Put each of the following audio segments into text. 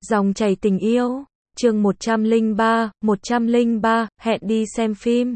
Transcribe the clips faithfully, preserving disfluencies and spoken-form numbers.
Dòng chảy tình yêu, chương một trăm lẻ ba, một trăm lẻ ba, hẹn đi xem phim.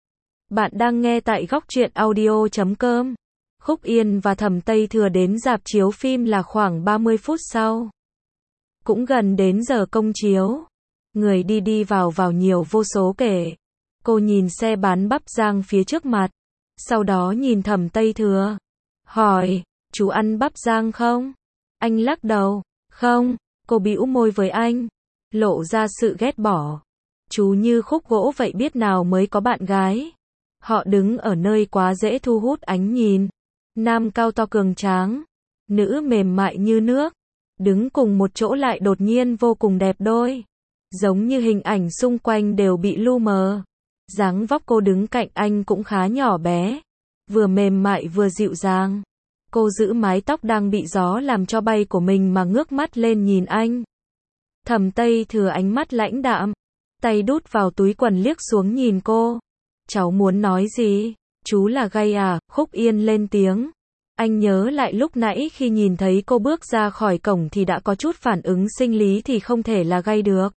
Bạn đang nghe tại góc truyện audio chấm com. Khúc Yên và Thẩm Tây Thừa đến rạp chiếu phim là khoảng ba mươi phút sau. Cũng gần đến giờ công chiếu. Người đi đi vào vào nhiều vô số kể. Cô nhìn xe bán bắp rang phía trước mặt. Sau đó nhìn Thẩm Tây Thừa. Hỏi, chú ăn bắp rang không? Anh lắc đầu, không. Cô bĩu môi với anh, lộ ra sự ghét bỏ. Chú như khúc gỗ vậy, biết nào mới có bạn gái. Họ đứng ở nơi quá dễ thu hút ánh nhìn. Nam cao to cường tráng, nữ mềm mại như nước. Đứng cùng một chỗ lại đột nhiên vô cùng đẹp đôi. Giống như hình ảnh xung quanh đều bị lu mờ. Dáng vóc cô đứng cạnh anh cũng khá nhỏ bé. Vừa mềm mại vừa dịu dàng. Cô giữ mái tóc đang bị gió làm cho bay của mình mà ngước mắt lên nhìn anh. Thẩm Tây Thừa ánh mắt lãnh đạm, tay đút vào túi quần liếc xuống nhìn cô. Cháu muốn nói gì? Chú là gay à? Khúc Yên lên tiếng. Anh nhớ lại lúc nãy khi nhìn thấy cô bước ra khỏi cổng thì đã có chút phản ứng sinh lý thì không thể là gay được.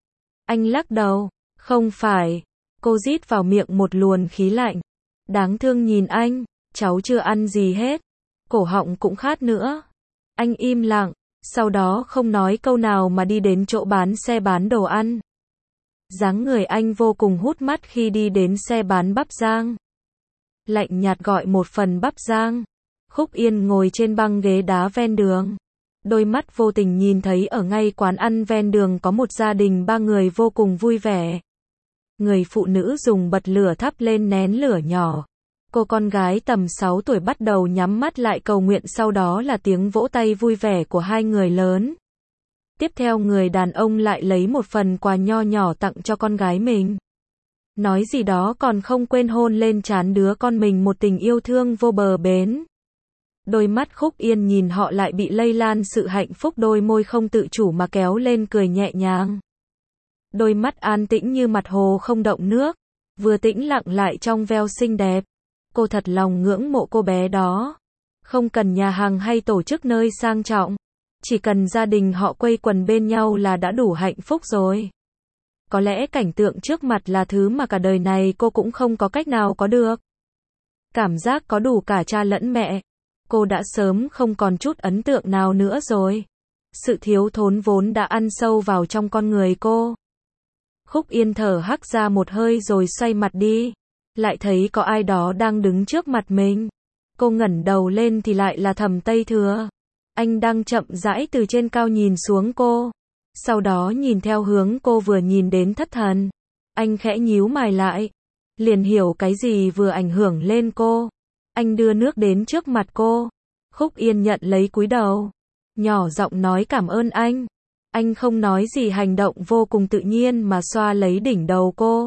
Anh lắc đầu, không phải. Cô rít vào miệng một luồng khí lạnh. Đáng thương nhìn anh, cháu chưa ăn gì hết. Cổ họng cũng khát nữa. Anh im lặng, sau đó không nói câu nào mà đi đến chỗ bán xe bán đồ ăn. Dáng người anh vô cùng hút mắt khi đi đến xe bán bắp rang. Lạnh nhạt gọi một phần bắp rang. Khúc Yên ngồi trên băng ghế đá ven đường. Đôi mắt vô tình nhìn thấy ở ngay quán ăn ven đường có một gia đình ba người vô cùng vui vẻ. Người phụ nữ dùng bật lửa thắp lên nén lửa nhỏ. Cô con gái tầm sáu tuổi bắt đầu nhắm mắt lại cầu nguyện, sau đó là tiếng vỗ tay vui vẻ của hai người lớn. Tiếp theo người đàn ông lại lấy một phần quà nho nhỏ tặng cho con gái mình. Nói gì đó còn không quên hôn lên trán đứa con mình một tình yêu thương vô bờ bến. Đôi mắt Khúc Yên nhìn họ lại bị lây lan sự hạnh phúc, đôi môi không tự chủ mà kéo lên cười nhẹ nhàng. Đôi mắt an tĩnh như mặt hồ không động nước, vừa tĩnh lặng lại trong veo xinh đẹp. Cô thật lòng ngưỡng mộ cô bé đó. Không cần nhà hàng hay tổ chức nơi sang trọng. Chỉ cần gia đình họ quây quần bên nhau là đã đủ hạnh phúc rồi. Có lẽ cảnh tượng trước mặt là thứ mà cả đời này cô cũng không có cách nào có được. Cảm giác có đủ cả cha lẫn mẹ. Cô đã sớm không còn chút ấn tượng nào nữa rồi. Sự thiếu thốn vốn đã ăn sâu vào trong con người cô. Khúc Yên thở hắt ra một hơi rồi xoay mặt đi. Lại thấy có ai đó đang đứng trước mặt mình. Cô ngẩng đầu lên thì lại là Thẩm Tây Thừa. Anh đang chậm rãi từ trên cao nhìn xuống cô. Sau đó nhìn theo hướng cô vừa nhìn đến thất thần. Anh khẽ nhíu mày lại. Liền hiểu cái gì vừa ảnh hưởng lên cô. Anh đưa nước đến trước mặt cô. Khúc Yên nhận lấy cúi đầu. Nhỏ giọng nói cảm ơn anh. Anh không nói gì, hành động vô cùng tự nhiên mà xoa lấy đỉnh đầu cô.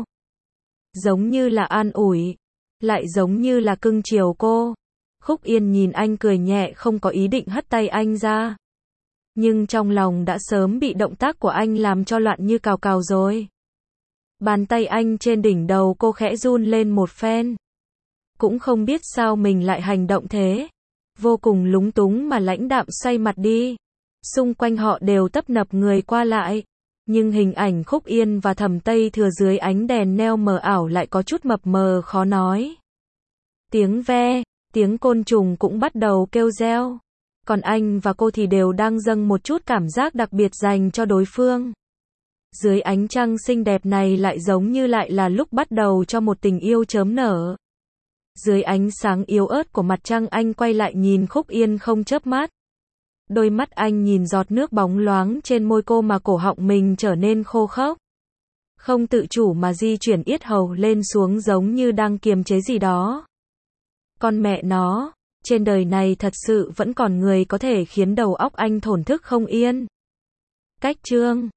Giống như là an ủi, lại giống như là cưng chiều cô. Khúc Yên nhìn anh cười nhẹ, không có ý định hất tay anh ra. Nhưng trong lòng đã sớm bị động tác của anh làm cho loạn như cào cào rồi. Bàn tay anh trên đỉnh đầu cô khẽ run lên một phen. Cũng không biết sao mình lại hành động thế. Vô cùng lúng túng mà lãnh đạm xoay mặt đi. Xung quanh họ đều tấp nập người qua lại. Nhưng hình ảnh Khúc Yên và Thẩm Tây Thừa dưới ánh đèn neo mờ ảo lại có chút mập mờ khó nói. Tiếng ve, tiếng côn trùng cũng bắt đầu kêu reo. Còn anh và cô thì đều đang dâng một chút cảm giác đặc biệt dành cho đối phương. Dưới ánh trăng xinh đẹp này lại giống như lại là lúc bắt đầu cho một tình yêu chớm nở. Dưới ánh sáng yếu ớt của mặt trăng, anh quay lại nhìn Khúc Yên không chớp mắt. Đôi mắt anh nhìn giọt nước bóng loáng trên môi cô mà cổ họng mình trở nên khô khốc. Không tự chủ mà di chuyển yết hầu lên xuống giống như đang kiềm chế gì đó. Con mẹ nó, trên đời này thật sự vẫn còn người có thể khiến đầu óc anh thổn thức không yên. Cách chương